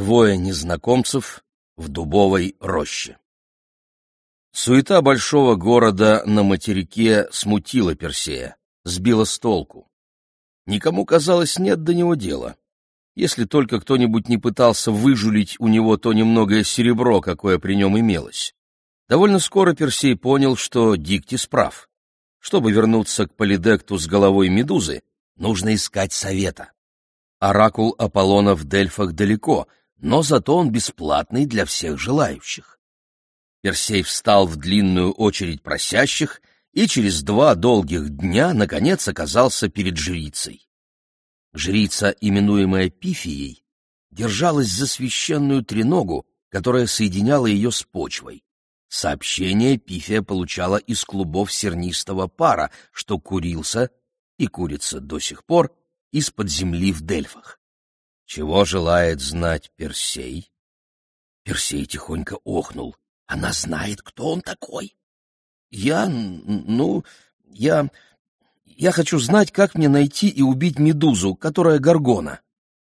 Двое незнакомцев в дубовой роще. Суета большого города на материке смутила Персея, сбила с толку. Никому, казалось, нет до него дела, если только кто-нибудь не пытался выжулить у него то немногое серебро, какое при нем имелось. Довольно скоро Персей понял, что Диктис прав. Чтобы вернуться к Полидекту с головой медузы, нужно искать совета. Оракул Аполлона в Дельфах далеко, но зато он бесплатный для всех желающих. Персей встал в длинную очередь просящих и через 2 долгих дня, наконец, оказался перед жрицей. Жрица, именуемая Пифией, держалась за священную треногу, которая соединяла ее с почвой. Сообщение Пифия получала из клубов сернистого пара, что курился и курится до сих пор из-под земли в Дельфах. Чего желает знать Персей? Персей тихонько охнул. Она знает, кто он такой. Я хочу знать, как мне найти и убить медузу, которая Горгона.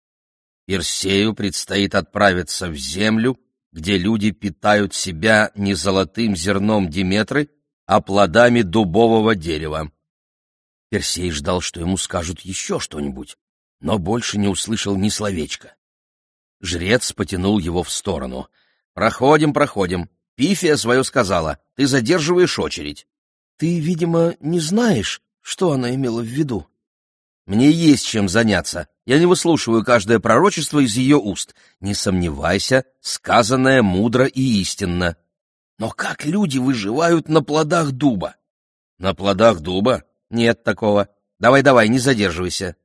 Персею предстоит отправиться в землю, где люди питают себя не золотым зерном Диметры, а плодами дубового дерева. Персей ждал, что ему скажут еще что-нибудь, но больше не услышал ни словечка. Жрец потянул его в сторону. «Проходим, проходим. Пифия свое сказала. Ты задерживаешь очередь». «Ты, видимо, не знаешь, что она имела в виду?» «Мне есть чем заняться. Я не выслушиваю каждое пророчество из ее уст. Не сомневайся, сказанное мудро и истинно». «Но как люди выживают на плодах дуба?» «На плодах дуба? Нет такого. Давай, не задерживайся».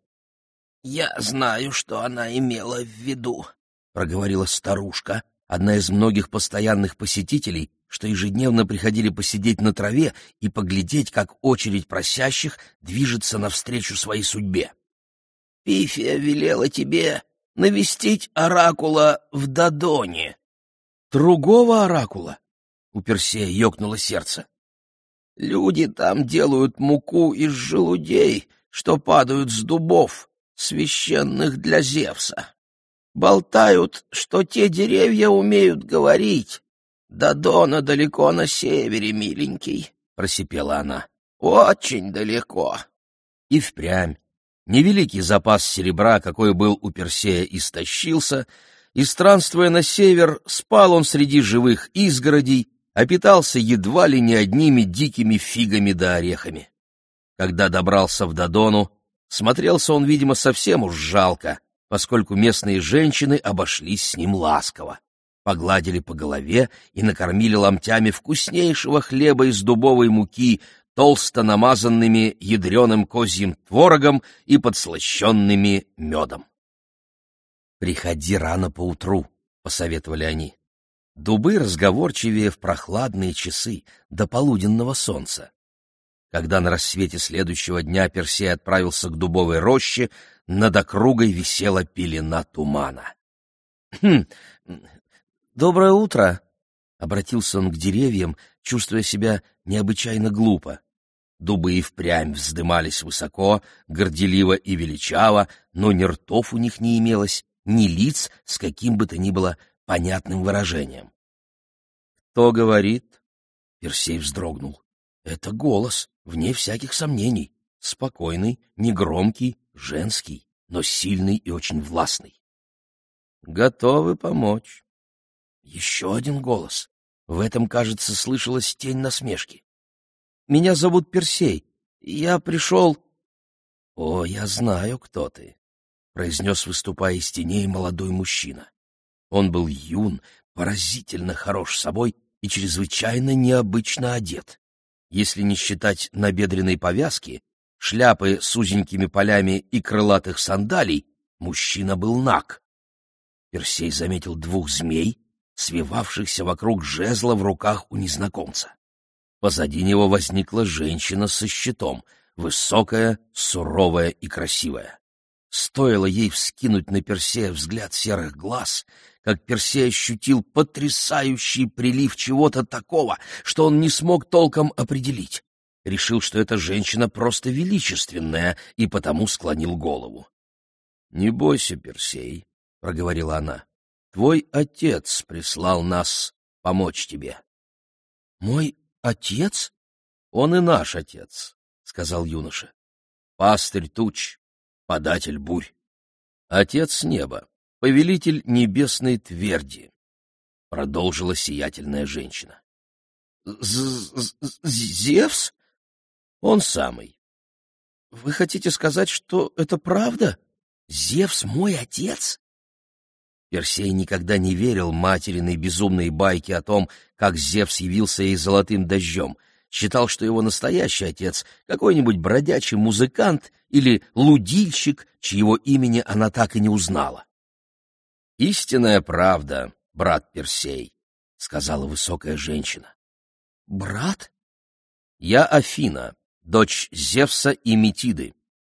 «Я знаю, что она имела в виду», — проговорила старушка, одна из многих постоянных посетителей, что ежедневно приходили посидеть на траве и поглядеть, как очередь просящих движется навстречу своей судьбе. «Пифия велела тебе навестить оракула в Додоне». «Другого оракула?» — у Персея ёкнуло сердце. «Люди там делают муку из желудей, что падают с дубов, священных для Зевса. Болтают, что те деревья умеют говорить. Додона далеко на севере, миленький», — просипела она. «Очень далеко». И впрямь. Невеликий запас серебра, какой был у Персея, истощился, и, странствуя на север, спал он среди живых изгородей, а питался едва ли не одними дикими фигами да орехами. Когда добрался в Додону, смотрелся он, видимо, совсем уж жалко, поскольку местные женщины обошлись с ним ласково, погладили по голове и накормили ломтями вкуснейшего хлеба из дубовой муки, толсто намазанными ядреным козьим творогом и подслащенными медом. «Приходи рано поутру», — посоветовали они. Дубы разговорчивее в прохладные часы до полуденного солнца. Когда на рассвете следующего дня Персей отправился к дубовой роще, над округой висела пелена тумана. «Доброе утро!» — обратился он к деревьям, чувствуя себя необычайно глупо. Дубы и впрямь вздымались высоко, горделиво и величаво, но ни ртов у них не имелось, ни лиц с каким бы то ни было понятным выражением. «Кто говорит?» — Персей вздрогнул. «Это голос, вне всяких сомнений, спокойный, негромкий, женский, но сильный и очень властный». «Готовы помочь». Еще один голос. В этом, кажется, слышалась тень насмешки. «Меня зовут Персей. Я пришел...» «О, я знаю, кто ты», — произнес, выступая из теней, молодой мужчина. Он был юн, поразительно хорош собой и чрезвычайно необычно одет. Если не считать набедренной повязки, шляпы с узенькими полями и крылатых сандалий, мужчина был наг. Персей заметил 2 змей, свивавшихся вокруг жезла в руках у незнакомца. Позади него возникла женщина со щитом, высокая, суровая и красивая. Стоило ей вскинуть на Персея взгляд серых глаз, как Персей ощутил потрясающий прилив чего-то такого, что он не смог толком определить. Решил, что эта женщина просто величественная, и потому склонил голову. — Не бойся, Персей, — проговорила она. твой отец прислал нас помочь тебе». «Мой отец?» «Он и наш отец», — сказал юноша. «Пастырь туч, податель бурь, отец неба, повелитель небесной тверди», — продолжила сиятельная женщина. «Зевс? Он самый». Вы хотите сказать, что это правда? Зевс мой отец?» Персей никогда не верил материной безумной байке о том, как Зевс явился ей золотым дождем. Считал, что его настоящий отец — какой-нибудь бродячий музыкант или лудильщик, чьего имени она так и не узнала. «Истинная правда, брат Персей», — сказала высокая женщина. «Брат?» «Я Афина, дочь Зевса и Метиды.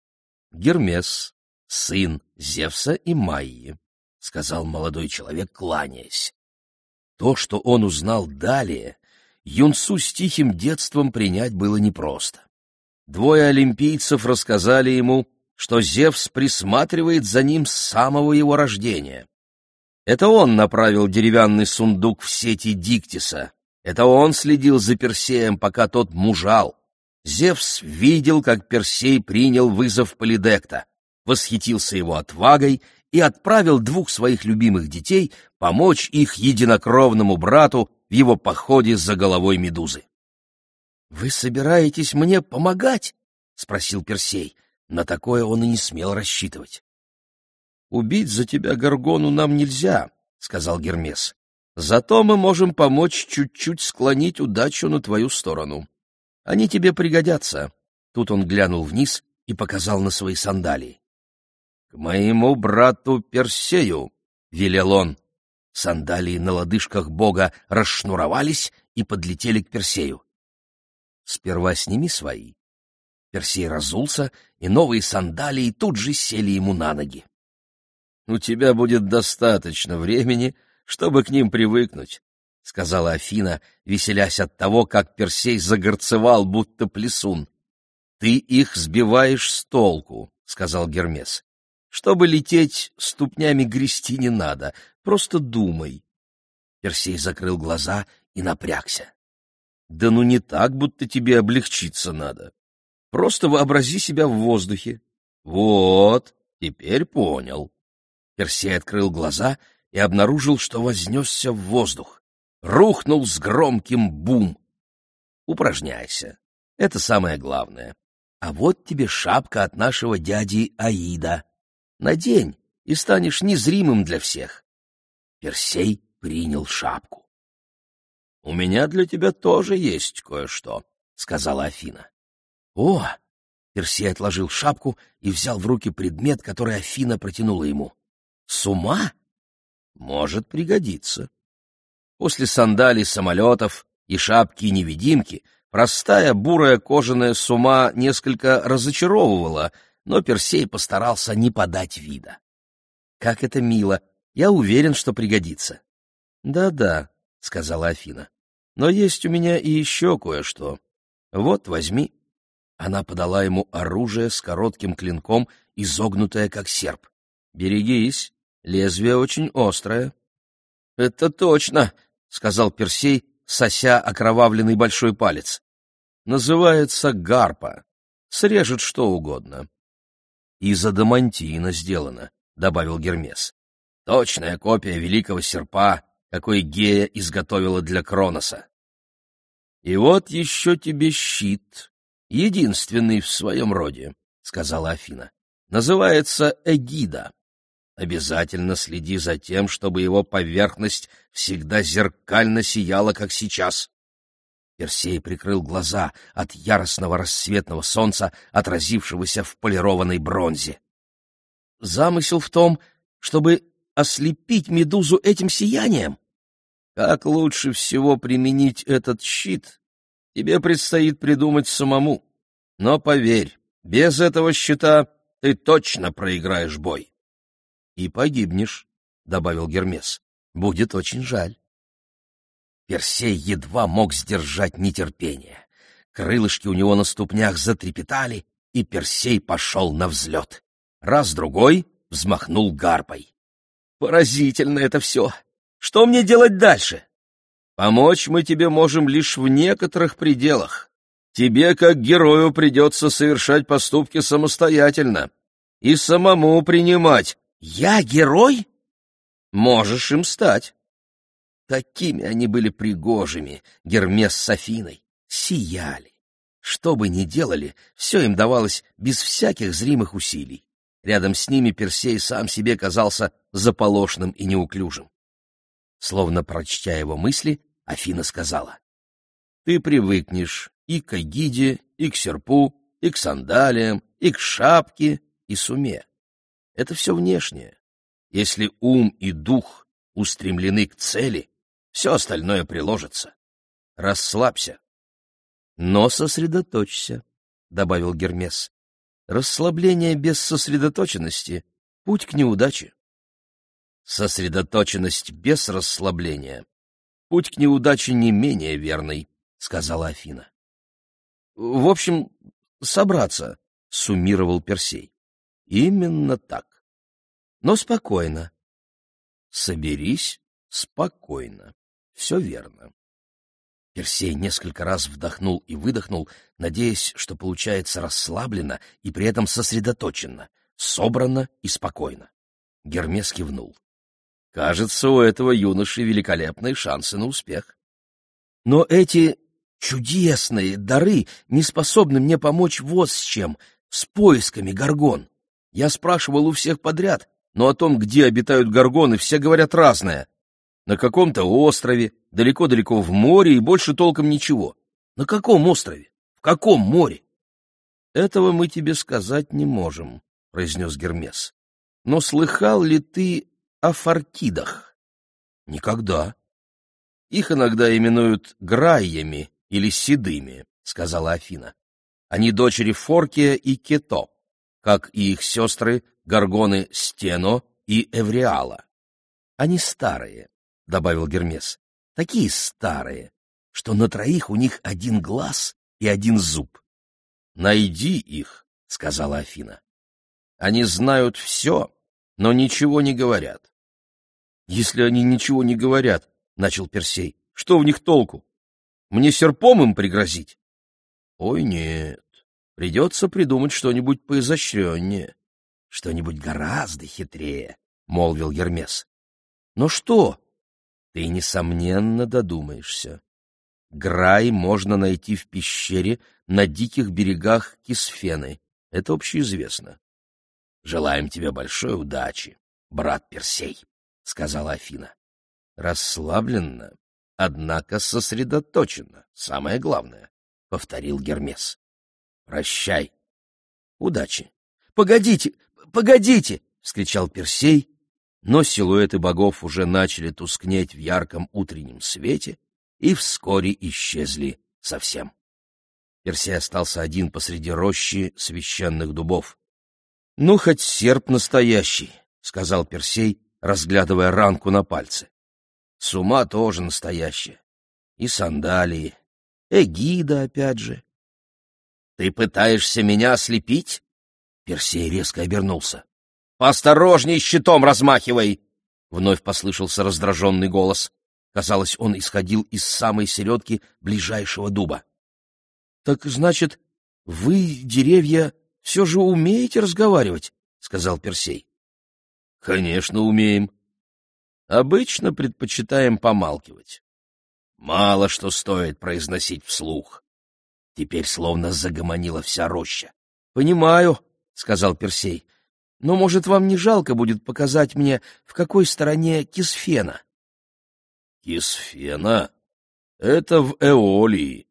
Гермес, сын Зевса и Майи», — сказал молодой человек, кланяясь. То, что он узнал далее, юнцу с тихим детством принять было непросто. Двое олимпийцев рассказали ему, что Зевс присматривает за ним с самого его рождения. Это он направил деревянный сундук в сети Диктиса. Это он следил за Персеем, пока тот мужал. Зевс видел, как Персей принял вызов Полидекта, восхитился его отвагой и отправил двух своих любимых детей помочь их единокровному брату в его походе за головой Медузы. «Вы собираетесь мне помогать?» — спросил Персей. На такое он и не смел рассчитывать. «Убить за тебя Горгону нам нельзя», — сказал Гермес. «Зато мы можем помочь чуть-чуть склонить удачу на твою сторону. Они тебе пригодятся». Тут он глянул вниз и показал на свои сандалии. «К моему брату Персею», — велел он. Сандалии на лодыжках бога расшнуровались и подлетели к Персею. «Сперва сними свои». Персей разулся, и новые сандалии тут же сели ему на ноги. «У тебя будет достаточно времени, чтобы к ним привыкнуть», — сказала Афина, веселясь от того, как Персей загорцевал, будто плясун. «Ты их сбиваешь с толку», — сказал Гермес. «Чтобы лететь, ступнями грести не надо, просто думай». Персей закрыл глаза и напрягся. «Да ну не так, будто тебе облегчиться надо. Просто вообрази себя в воздухе». «Вот, теперь понял». Персей открыл глаза и обнаружил, что вознесся в воздух. Рухнул с громким бум. Упражняйся. Это самое главное. А вот тебе шапка от нашего дяди Аида. Надень, и станешь незримым для всех. Персей принял шапку. — У меня для тебя тоже есть кое-что, — сказала Афина. — О! Персей отложил шапку и взял в руки предмет, который Афина протянула ему. — С ума? Может пригодиться. После сандалий самолетов и шапки-невидимки простая бурая кожаная сума несколько разочаровывала, но Персей постарался не подать вида. «Как это мило! Я уверен, что пригодится». «Да-да», — сказала Афина, — «но есть у меня и еще кое-что. Вот, возьми». Она подала ему оружие с коротким клинком, изогнутое как серп. «Берегись, лезвие очень острое». «Это точно», — сказал Персей, сося окровавленный большой палец. «Называется гарпа. Срежет что угодно». «Из адамантина сделано», — добавил Гермес. «Точная копия великого серпа, какой Гея изготовила для Кроноса». «И вот еще тебе щит, единственный в своем роде», — сказала Афина. «Называется эгида. Обязательно следи за тем, чтобы его поверхность всегда зеркально сияла, как сейчас». Персей прикрыл глаза от яростного рассветного солнца, отразившегося в полированной бронзе. «Замысел в том, чтобы ослепить Медузу этим сиянием? Как лучше всего применить этот щит, тебе предстоит придумать самому. Но поверь, без этого щита ты точно проиграешь бой». «И погибнешь», — добавил Гермес. «Будет очень жаль». Персей едва мог сдержать нетерпение. Крылышки у него на ступнях затрепетали, и Персей пошел на взлет. Раз-другой взмахнул гарпой. Поразительно это все. Что мне делать дальше? Помочь мы тебе можем лишь в некоторых пределах. Тебе, как герою, придется совершать поступки самостоятельно и самому принимать. Я герой? Можешь им стать. Такими они были пригожими, Гермес с Афиной, сияли. Что бы ни делали, все им давалось без всяких зримых усилий. Рядом с ними Персей сам себе казался заполошным и неуклюжим. Словно прочтя его мысли, Афина сказала: «Ты привыкнешь и к эгиде, и к серпу, и к сандалиям, и к шапке, и суме. Это все внешнее. Если ум и дух устремлены к цели, все остальное приложится. Расслабься». «Но сосредоточься», — добавил Гермес. «Расслабление без сосредоточенности — путь к неудаче». «Сосредоточенность без расслабления — путь к неудаче не менее верный», — сказала Афина. «В общем, собраться», — суммировал Персей. «Именно так. Но спокойно. Соберись спокойно. Все верно». Персей несколько раз вдохнул и выдохнул, надеясь, что получается расслабленно и при этом сосредоточенно, собранно и спокойно. Гермес кивнул. «Кажется, у этого юноши великолепные шансы на успех. Но эти чудесные дары не способны мне помочь вот с чем, с поисками горгон. Я спрашивал у всех подряд, но о том, где обитают горгоны, все говорят разное. На каком-то острове, далеко-далеко в море и больше толком ничего. На каком острове? В каком море? Этого мы тебе сказать не можем, произнес Гермес. Но слыхал ли ты о фаркидах? Никогда. Их иногда именуют грайями или седыми, сказала Афина. Они дочери Форкия и Кето, как и их сестры горгоны Стено и Эвриала. Они старые, — добавил Гермес, — такие старые, что на троих у них один глаз и один зуб. — Найди их, — сказала Афина. — Они знают все, но ничего не говорят. — Если они ничего не говорят, — начал Персей, — что в них толку? Мне серпом им пригрозить? — Ой, нет, придется придумать что-нибудь поизощреннее, что-нибудь гораздо хитрее, — молвил Гермес. — Но что? Ты, несомненно, додумаешься. Грай можно найти в пещере на диких берегах Кисфены. Это общеизвестно. — Желаем тебе большой удачи, брат Персей, — сказала Афина. — Расслабленно, однако сосредоточенно, самое главное, — повторил Гермес. — Прощай. Удачи. — Погодите, погодите! — вскричал Персей, но силуэты богов уже начали тускнеть в ярком утреннем свете и вскоре исчезли совсем. Персей остался один посреди рощи священных дубов. — Ну, хоть серп настоящий, — сказал Персей, разглядывая ранку на пальце. — Сума тоже настоящая. И сандалии. Эгида опять же. — Ты пытаешься меня ослепить? Персей резко обернулся. «Поосторожней, щитом размахивай!» Вновь послышался раздраженный голос. Казалось, он исходил из самой середки ближайшего дуба. — Так, значит, вы, деревья, все же умеете разговаривать? — сказал Персей. — Конечно, умеем. Обычно предпочитаем помалкивать. Мало что стоит произносить вслух. Теперь словно загомонила вся роща. — Понимаю, — сказал Персей. Но, может, вам не жалко будет показать мне, в какой стороне Кисфена? — Кисфена? Это в Эолии.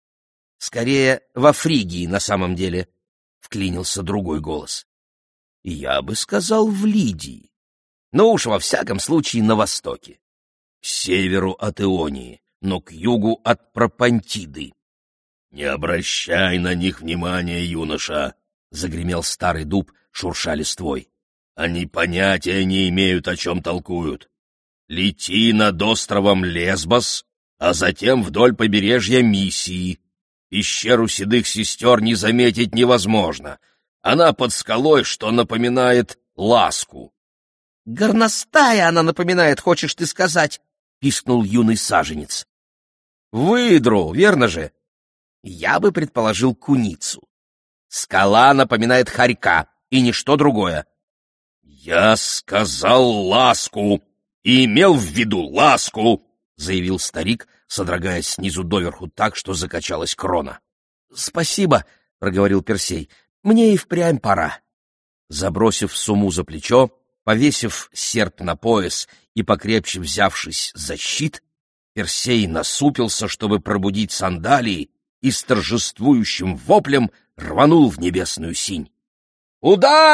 — Скорее, во Фригии на самом деле, — вклинился другой голос. — Я бы сказал, в Лидии. Но уж во всяком случае на востоке. К северу от Ионии, но к югу от Пропантиды. — Не обращай на них внимания, юноша, — загремел старый дуб, шурша листвой. Они понятия не имеют, о чем толкуют. Лети над островом Лесбос, а затем вдоль побережья Мисии. Пещеру седых сестер не заметить невозможно. Она под скалой, что напоминает ласку. Горностая она напоминает, хочешь ты сказать, — пискнул юный саженец. Выдру, верно же? Я бы предположил куницу. Скала напоминает хорька, и ничто другое. Я сказал ласку, и имел в виду ласку, — заявил старик, содрогаясь снизу доверху так, что закачалась крона. — Спасибо, — проговорил Персей, — мне и впрямь пора. Забросив сумму за плечо, повесив серп на пояс и покрепче взявшись за щит, Персей насупился, чтобы пробудить сандалии, и с торжествующим воплем рванул в небесную синь.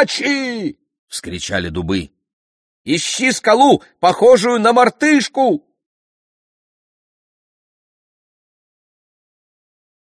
«Удачи!» — вскричали дубы. «Ищи скалу, похожую на мартышку!»